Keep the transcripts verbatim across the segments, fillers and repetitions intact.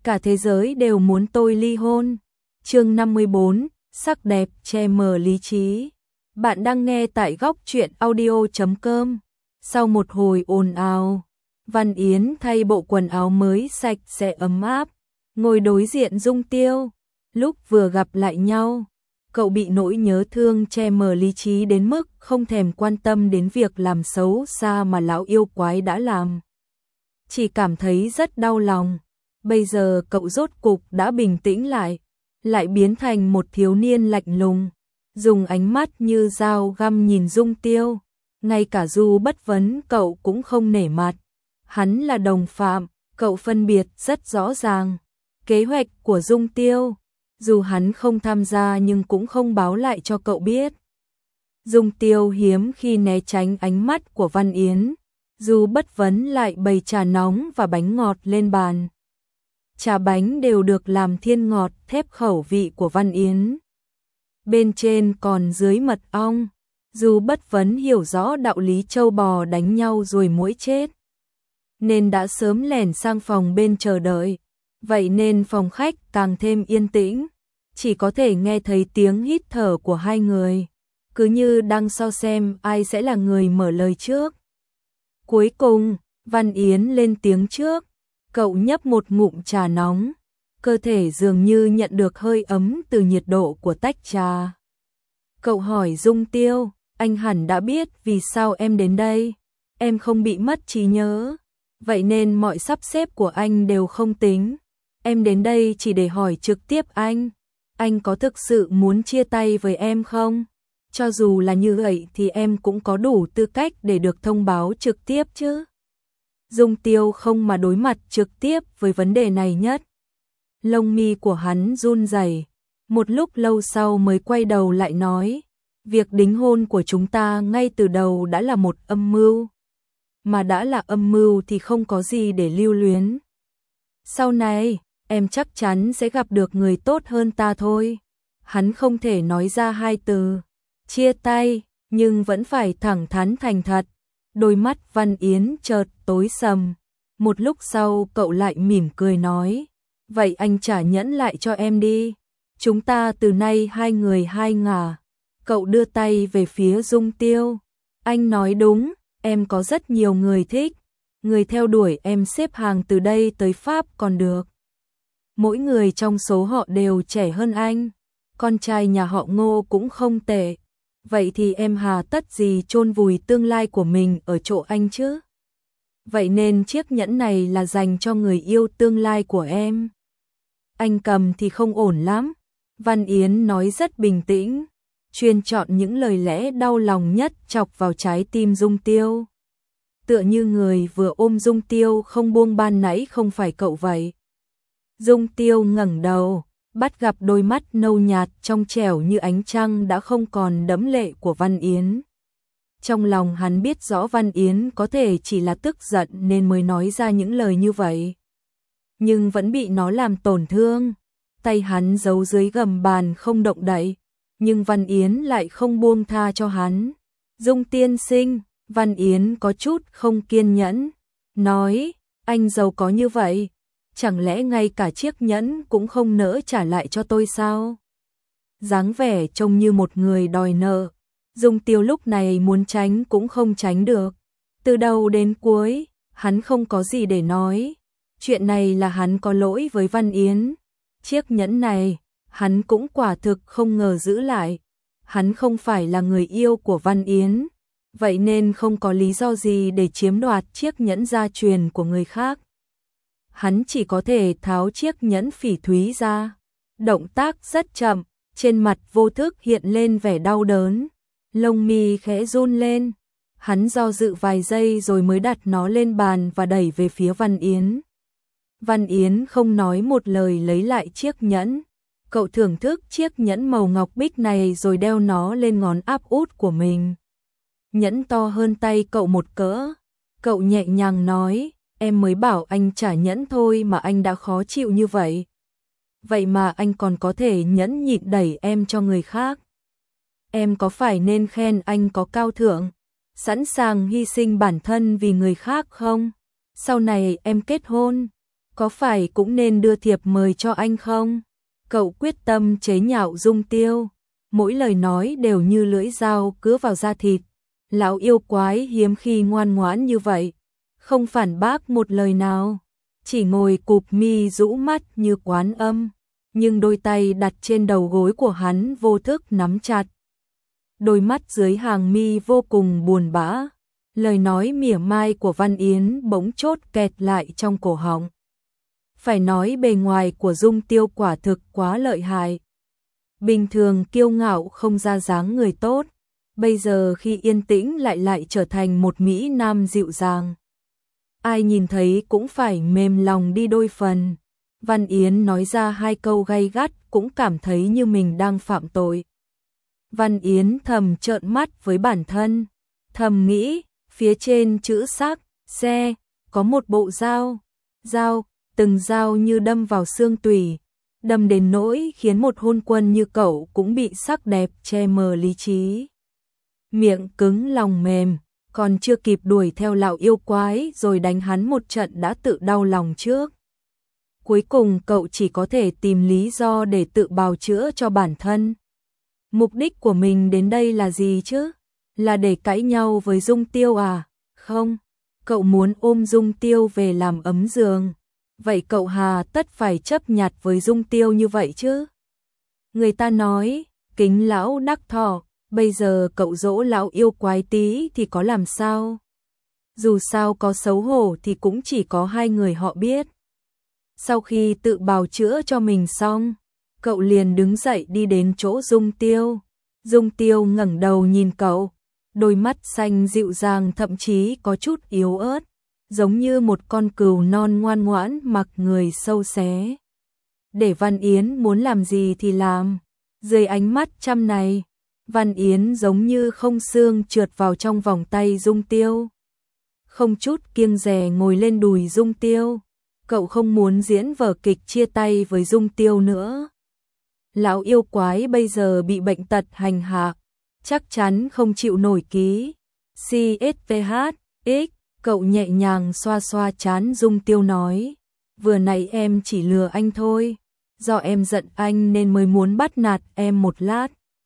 cả thế giới đều muốn tôi ly hôn. Chương năm mươi bốn, sắc đẹp che mờ lý trí. Bạn đang nghe tại góc truyện audio chấm com. Sau một hồi ồn ào, Văn Yến thay bộ quần áo mới sạch sẽ ấm áp, ngồi đối diện Dung Tiêu. Lúc vừa gặp lại nhau, cậu bị nỗi nhớ thương che mờ lý trí đến mức không thèm quan tâm đến việc làm xấu xa mà lão yêu quái đã làm. Chỉ cảm thấy rất đau lòng. Bây giờ cậu rốt cục đã bình tĩnh lại, lại biến thành một thiếu niên lạnh lùng, dùng ánh mắt như dao găm nhìn Dung Tiêu. Ngay cả Du Bất Vấn cậu cũng không nể mặt. Hắn là đồng phạm, cậu phân biệt rất rõ ràng. Kế hoạch của Dung Tiêu, dù hắn không tham gia nhưng cũng không báo lại cho cậu biết. Dung Tiêu hiếm khi né tránh ánh mắt của Văn Yến. Du Bất Vấn lại bày trà nóng và bánh ngọt lên bàn. Trà bánh đều được làm thiên ngọt thép khẩu vị của Văn Yến. Bên trên còn dưới mật ong. Du Bất Vấn hiểu rõ đạo lý trâu bò đánh nhau rồi muỗi chết, nên đã sớm lẻn sang phòng bên chờ đợi. Vậy nên phòng khách càng thêm yên tĩnh, chỉ có thể nghe thấy tiếng hít thở của hai người, cứ như đang so xem ai sẽ là người mở lời trước. Cuối cùng, Văn Yến lên tiếng trước. Cậu nhấp một ngụm trà nóng, cơ thể dường như nhận được hơi ấm từ nhiệt độ của tách trà. Cậu hỏi Dung Tiêu, anh hẳn đã biết vì sao em đến đây. Em không bị mất trí nhớ, vậy nên mọi sắp xếp của anh đều không tính. Em đến đây chỉ để hỏi trực tiếp anh, anh có thực sự muốn chia tay với em không? Cho dù là như vậy thì em cũng có đủ tư cách để được thông báo trực tiếp chứ. Dung Tiêu không mà đối mặt trực tiếp với vấn đề này nhất. Lông mi của hắn run rẩy, một lúc lâu sau mới quay đầu lại nói, việc đính hôn của chúng ta ngay từ đầu đã là một âm mưu. Mà đã là âm mưu thì không có gì để lưu luyến. Sau này, em chắc chắn sẽ gặp được người tốt hơn ta thôi. Hắn không thể nói ra hai từ chia tay, nhưng vẫn phải thẳng thắn thành thật. Đôi mắt Văn Yến chợt tối sầm. Một lúc sau cậu lại mỉm cười nói, vậy anh trả nhẫn lại cho em đi. Chúng ta từ nay hai người hai ngả. Cậu đưa tay về phía Dung Tiêu. Anh nói đúng, em có rất nhiều người thích. Người theo đuổi em xếp hàng từ đây tới Pháp còn được. Mỗi người trong số họ đều trẻ hơn anh. Con trai nhà họ Ngô cũng không tệ. Vậy thì em hà tất gì chôn vùi tương lai của mình ở chỗ anh chứ? Vậy nên chiếc nhẫn này là dành cho người yêu tương lai của em. Anh cầm thì không ổn lắm. Văn Yến nói rất bình tĩnh, chuyên chọn những lời lẽ đau lòng nhất chọc vào trái tim Dung Tiêu. Tựa như người vừa ôm Dung Tiêu không buông ban nãy không phải cậu vậy. Dung Tiêu ngẩng đầu, bắt gặp đôi mắt nâu nhạt trong trẻo như ánh trăng đã không còn đẫm lệ của Văn Yến. Trong lòng hắn biết rõ Văn Yến có thể chỉ là tức giận nên mới nói ra những lời như vậy, nhưng vẫn bị nó làm tổn thương. Tay hắn giấu dưới gầm bàn không động đậy, nhưng Văn Yến lại không buông tha cho hắn. Dung tiên sinh, Văn Yến có chút không kiên nhẫn, nói, anh giàu có như vậy, chẳng lẽ ngay cả chiếc nhẫn cũng không nỡ trả lại cho tôi sao? Dáng vẻ trông như một người đòi nợ. Dung Tiêu lúc này muốn tránh cũng không tránh được. Từ đầu đến cuối, hắn không có gì để nói. Chuyện này là hắn có lỗi với Văn Yến. Chiếc nhẫn này, hắn cũng quả thực không ngờ giữ lại. Hắn không phải là người yêu của Văn Yến, vậy nên không có lý do gì để chiếm đoạt chiếc nhẫn gia truyền của người khác. Hắn chỉ có thể tháo chiếc nhẫn phỉ thúy ra. Động tác rất chậm, trên mặt vô thức hiện lên vẻ đau đớn. Lông mi khẽ run lên. Hắn do dự vài giây rồi mới đặt nó lên bàn và đẩy về phía Văn Yến. Văn Yến không nói một lời lấy lại chiếc nhẫn. Cậu thưởng thức chiếc nhẫn màu ngọc bích này rồi đeo nó lên ngón áp út của mình. Nhẫn to hơn tay cậu một cỡ. Cậu nhẹ nhàng nói, em mới bảo anh trả nhẫn thôi mà anh đã khó chịu như vậy. Vậy mà anh còn có thể nhẫn nhịn đẩy em cho người khác. Em có phải nên khen anh có cao thượng, sẵn sàng hy sinh bản thân vì người khác không? Sau này em kết hôn, có phải cũng nên đưa thiệp mời cho anh không? Cậu quyết tâm chế nhạo Dung Tiêu, mỗi lời nói đều như lưỡi dao cứa vào da thịt. Lão yêu quái hiếm khi ngoan ngoãn như vậy, không phản bác một lời nào, chỉ ngồi cụp mi rũ mắt như Quán Âm, nhưng đôi tay đặt trên đầu gối của hắn vô thức nắm chặt. Đôi mắt dưới hàng mi vô cùng buồn bã, lời nói mỉa mai của Văn Yến bỗng chốt kẹt lại trong cổ họng. Phải nói bề ngoài của Dung Tiêu quả thực quá lợi hại. Bình thường kiêu ngạo không ra dáng người tốt, bây giờ khi yên tĩnh lại lại trở thành một mỹ nam dịu dàng. Ai nhìn thấy cũng phải mềm lòng đi đôi phần. Văn Yến nói ra hai câu gay gắt cũng cảm thấy như mình đang phạm tội. Văn Yến thầm trợn mắt với bản thân, thầm nghĩ, phía trên chữ sắc, xe, có một bộ dao, dao, từng dao như đâm vào xương tủy, đâm đến nỗi khiến một hôn quân như cậu cũng bị sắc đẹp che mờ lý trí. Miệng cứng lòng mềm, còn chưa kịp đuổi theo lão yêu quái rồi đánh hắn một trận đã tự đau lòng trước. Cuối cùng cậu chỉ có thể tìm lý do để tự bào chữa cho bản thân. Mục đích của mình đến đây là gì chứ? Là để cãi nhau với Dung Tiêu à? Không, cậu muốn ôm Dung Tiêu về làm ấm giường. Vậy cậu hà tất phải chấp nhặt với Dung Tiêu như vậy chứ? Người ta nói, kính lão đắc thọ, bây giờ cậu dỗ lão yêu quái tí thì có làm sao? Dù sao có xấu hổ thì cũng chỉ có hai người họ biết. Sau khi tự bào chữa cho mình xong, cậu liền đứng dậy đi đến chỗ Dung Tiêu. Dung Tiêu ngẩng đầu nhìn cậu, đôi mắt xanh dịu dàng thậm chí có chút yếu ớt, giống như một con cừu non ngoan ngoãn mặc người sâu xé. Để Văn Yến muốn làm gì thì làm. Dưới ánh mắt chăm này, Văn Yến giống như không xương trượt vào trong vòng tay Dung Tiêu. Không chút kiêng dè ngồi lên đùi Dung Tiêu. Cậu không muốn diễn vở kịch chia tay với Dung Tiêu nữa. Lão yêu quái bây giờ bị bệnh tật hành hạ, chắc chắn không chịu nổi ký. xê ét pê hát, X, cậu nhẹ nhàng xoa xoa trán Dung Tiêu nói. Vừa nãy em chỉ lừa anh thôi, do em giận anh nên mới muốn bắt nạt em một lát.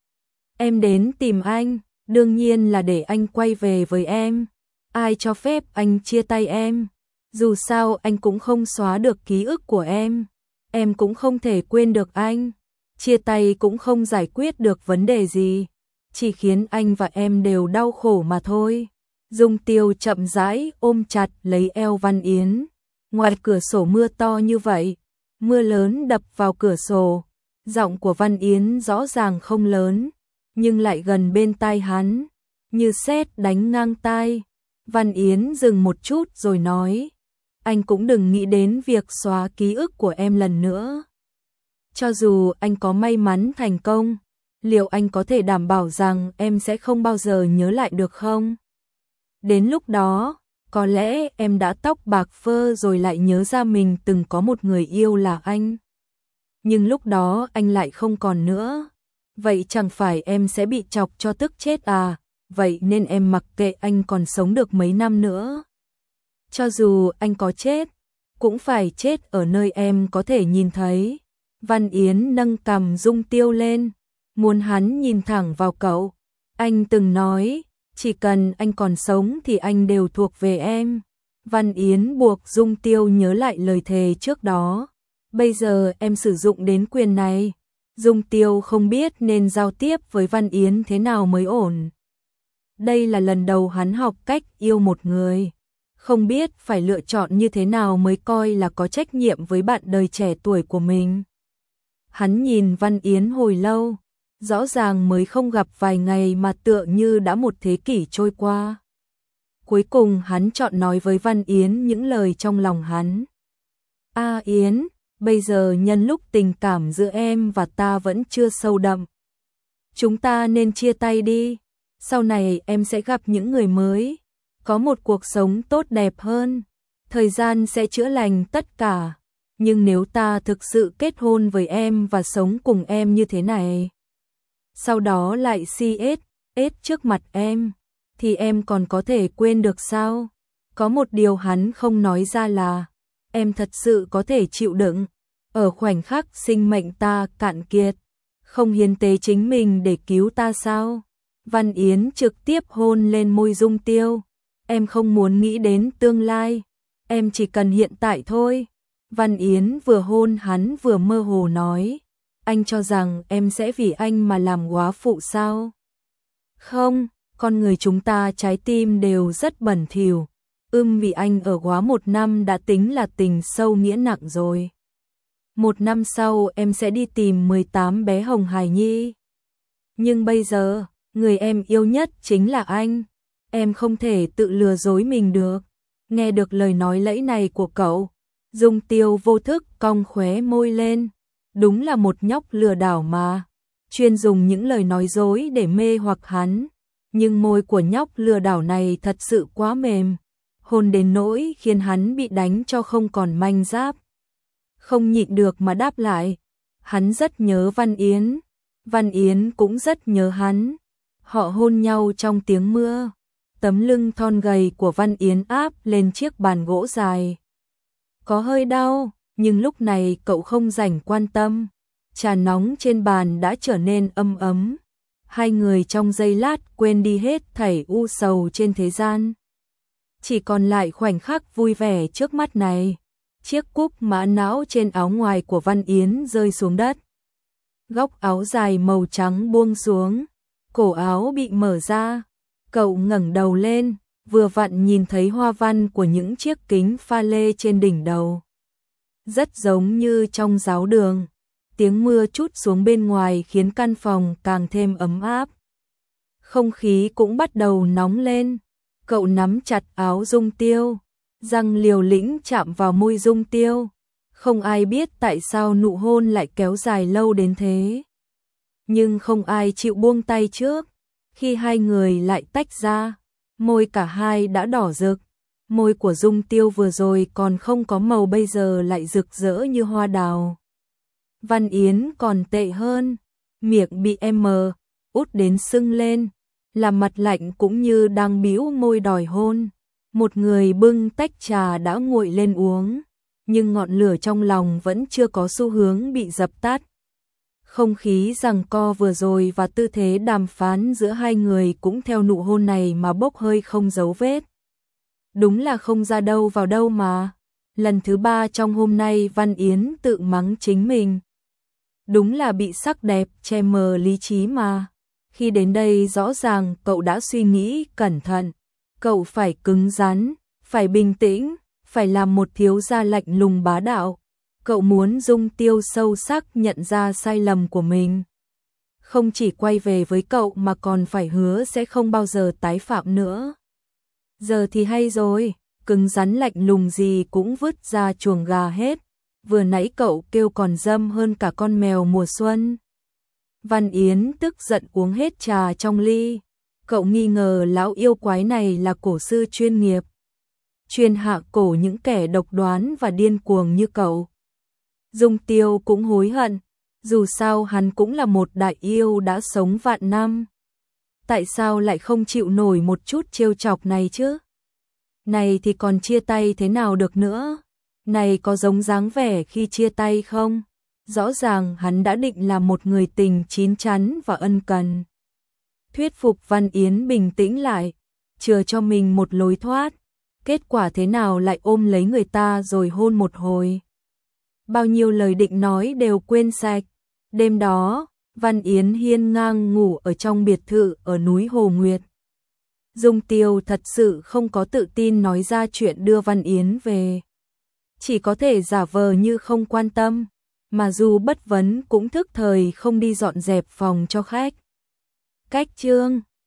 Em đến tìm anh, đương nhiên là để anh quay về với em. Ai cho phép anh chia tay em? Dù sao anh cũng không xóa được ký ức của em, em cũng không thể quên được anh. Chia tay cũng không giải quyết được vấn đề gì, chỉ khiến anh và em đều đau khổ mà thôi. Dung Tiêu chậm rãi ôm chặt lấy eo Văn Yến. Ngoài cửa sổ mưa to như vậy, mưa lớn đập vào cửa sổ. Giọng của Văn Yến rõ ràng không lớn, nhưng lại gần bên tai hắn, như sét đánh ngang tai. Văn Yến dừng một chút rồi nói, anh cũng đừng nghĩ đến việc xóa ký ức của em lần nữa. Cho dù anh có may mắn thành công, liệu anh có thể đảm bảo rằng em sẽ không bao giờ nhớ lại được không? Đến lúc đó, có lẽ em đã tóc bạc phơ rồi lại nhớ ra mình từng có một người yêu là anh. Nhưng lúc đó anh lại không còn nữa. Vậy chẳng phải em sẽ bị chọc cho tức chết à? Vậy nên em mặc kệ anh còn sống được mấy năm nữa. Cho dù anh có chết, cũng phải chết ở nơi em có thể nhìn thấy. Văn Yến nâng cằm Dung Tiêu lên, muốn hắn nhìn thẳng vào cậu. Anh từng nói, chỉ cần anh còn sống thì anh đều thuộc về em. Văn Yến buộc Dung Tiêu nhớ lại lời thề trước đó. Bây giờ em sử dụng đến quyền này. Dung Tiêu không biết nên giao tiếp với Văn Yến thế nào mới ổn. Đây là lần đầu hắn học cách yêu một người, không biết phải lựa chọn như thế nào mới coi là có trách nhiệm với bạn đời trẻ tuổi của mình. Hắn nhìn Văn Yến hồi lâu, rõ ràng mới không gặp vài ngày mà tựa như đã một thế kỷ trôi qua. Cuối cùng hắn chọn nói với Văn Yến những lời trong lòng hắn. A Yến, bây giờ nhân lúc tình cảm giữa em và ta vẫn chưa sâu đậm, chúng ta nên chia tay đi. Sau này em sẽ gặp những người mới, có một cuộc sống tốt đẹp hơn. Thời gian sẽ chữa lành tất cả. Nhưng nếu ta thực sự kết hôn với em và sống cùng em như thế này, sau đó lại xê ét ét trước mặt em, thì em còn có thể quên được sao? Có một điều hắn không nói ra là, em thật sự có thể chịu đựng, ở khoảnh khắc sinh mệnh ta cạn kiệt, không hiến tế chính mình để cứu ta sao? Văn Yến trực tiếp hôn lên môi Dung Tiêu, em không muốn nghĩ đến tương lai, em chỉ cần hiện tại thôi. Văn Yến vừa hôn hắn vừa mơ hồ nói, anh cho rằng em sẽ vì anh mà làm góa phụ sao? Không, con người chúng ta trái tim đều rất bẩn thỉu, ưm vì anh ở góa một năm đã tính là tình sâu nghĩa nặng rồi. Một năm sau em sẽ đi tìm mười tám bé Hồng Hải Nhi. Nhưng bây giờ, người em yêu nhất chính là anh. Em không thể tự lừa dối mình được. Nghe được lời nói lẫy này của cậu, Dung Tiêu vô thức cong khóe môi lên. Đúng là một nhóc lừa đảo mà. Chuyên dùng những lời nói dối để mê hoặc hắn. Nhưng môi của nhóc lừa đảo này thật sự quá mềm. Hôn đến nỗi khiến hắn bị đánh cho không còn manh giáp. Không nhịn được mà đáp lại. Hắn rất nhớ Văn Yến. Văn Yến cũng rất nhớ hắn. Họ hôn nhau trong tiếng mưa. Tấm lưng thon gầy của Văn Yến áp lên chiếc bàn gỗ dài. Có hơi đau, nhưng lúc này cậu không rảnh quan tâm. Trà nóng trên bàn đã trở nên ấm ấm. Hai người trong giây lát quên đi hết thảy u sầu trên thế gian. Chỉ còn lại khoảnh khắc vui vẻ trước mắt này. Chiếc cúc mã não trên áo ngoài của Văn Yến rơi xuống đất. Góc áo dài màu trắng buông xuống. Cổ áo bị mở ra. Cậu ngẩng đầu lên, vừa vặn nhìn thấy hoa văn của những chiếc kính pha lê trên đỉnh đầu. Rất giống như trong giáo đường. Tiếng mưa trút xuống bên ngoài khiến căn phòng càng thêm ấm áp. Không khí cũng bắt đầu nóng lên. Cậu nắm chặt áo Dung Tiêu, răng liều lĩnh chạm vào môi Dung Tiêu. Không ai biết tại sao nụ hôn lại kéo dài lâu đến thế. Nhưng không ai chịu buông tay trước. Khi hai người lại tách ra, môi cả hai đã đỏ rực. Môi của Dung Tiêu vừa rồi còn không có màu bây giờ lại rực rỡ như hoa đào. Văn Yến còn tệ hơn, miệng bị em út đến sưng lên, làm mặt lạnh cũng như đang bĩu môi đòi hôn. Một người bưng tách trà đã nguội lên uống, nhưng ngọn lửa trong lòng vẫn chưa có xu hướng bị dập tắt. Không khí giằng co vừa rồi và tư thế đàm phán giữa hai người cũng theo nụ hôn này mà bốc hơi không dấu vết. Đúng là không ra đâu vào đâu mà. Lần thứ ba trong hôm nay Văn Yến tự mắng chính mình. Đúng là bị sắc đẹp che mờ lý trí mà. Khi đến đây rõ ràng cậu đã suy nghĩ cẩn thận. Cậu phải cứng rắn, phải bình tĩnh, phải làm một thiếu gia lạnh lùng bá đạo. Cậu muốn Dung Tiêu sâu sắc nhận ra sai lầm của mình. Không chỉ quay về với cậu mà còn phải hứa sẽ không bao giờ tái phạm nữa. Giờ thì hay rồi, cứng rắn lạnh lùng gì cũng vứt ra chuồng gà hết. Vừa nãy cậu kêu còn dâm hơn cả con mèo mùa xuân. Văn Yến tức giận uống hết trà trong ly. Cậu nghi ngờ lão yêu quái này là cổ sư chuyên nghiệp. Chuyên hạ cổ những kẻ độc đoán và điên cuồng như cậu. Dung Tiêu cũng hối hận, dù sao hắn cũng là một đại yêu đã sống vạn năm. Tại sao lại không chịu nổi một chút trêu chọc này chứ? Này thì còn chia tay thế nào được nữa? Này có giống dáng vẻ khi chia tay không? Rõ ràng hắn đã định là một người tình chín chắn và ân cần. Thuyết phục Văn Yến bình tĩnh lại, chừa cho mình một lối thoát. Kết quả thế nào lại ôm lấy người ta rồi hôn một hồi. Bao nhiêu lời định nói đều quên sạch. Đêm đó, Văn Yến hiên ngang ngủ ở trong biệt thự ở núi Hồ Nguyệt. Dung Tiêu thật sự không có tự tin nói ra chuyện đưa Văn Yến về. Chỉ có thể giả vờ như không quan tâm, mà dù bất vấn cũng thức thời không đi dọn dẹp phòng cho khách. Cách chương